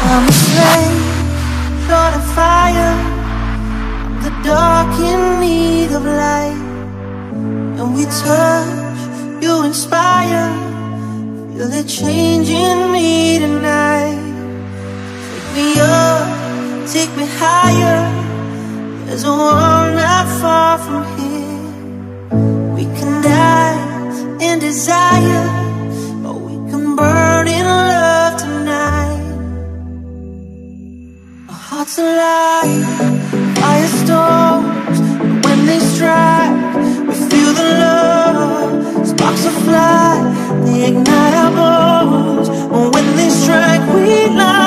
I'm a slave, short of fire. I'm the dark in need of light. And we touch, you inspire. Feel it changing me tonight. Take me up, take me higher. There's a world not far from here. We can dance in desire, or we can burn in love tonight. Our hearts alive, firestorms, and when they strike, we feel the love. Sparks will fly, they ignite our bones. And when they strike, we light.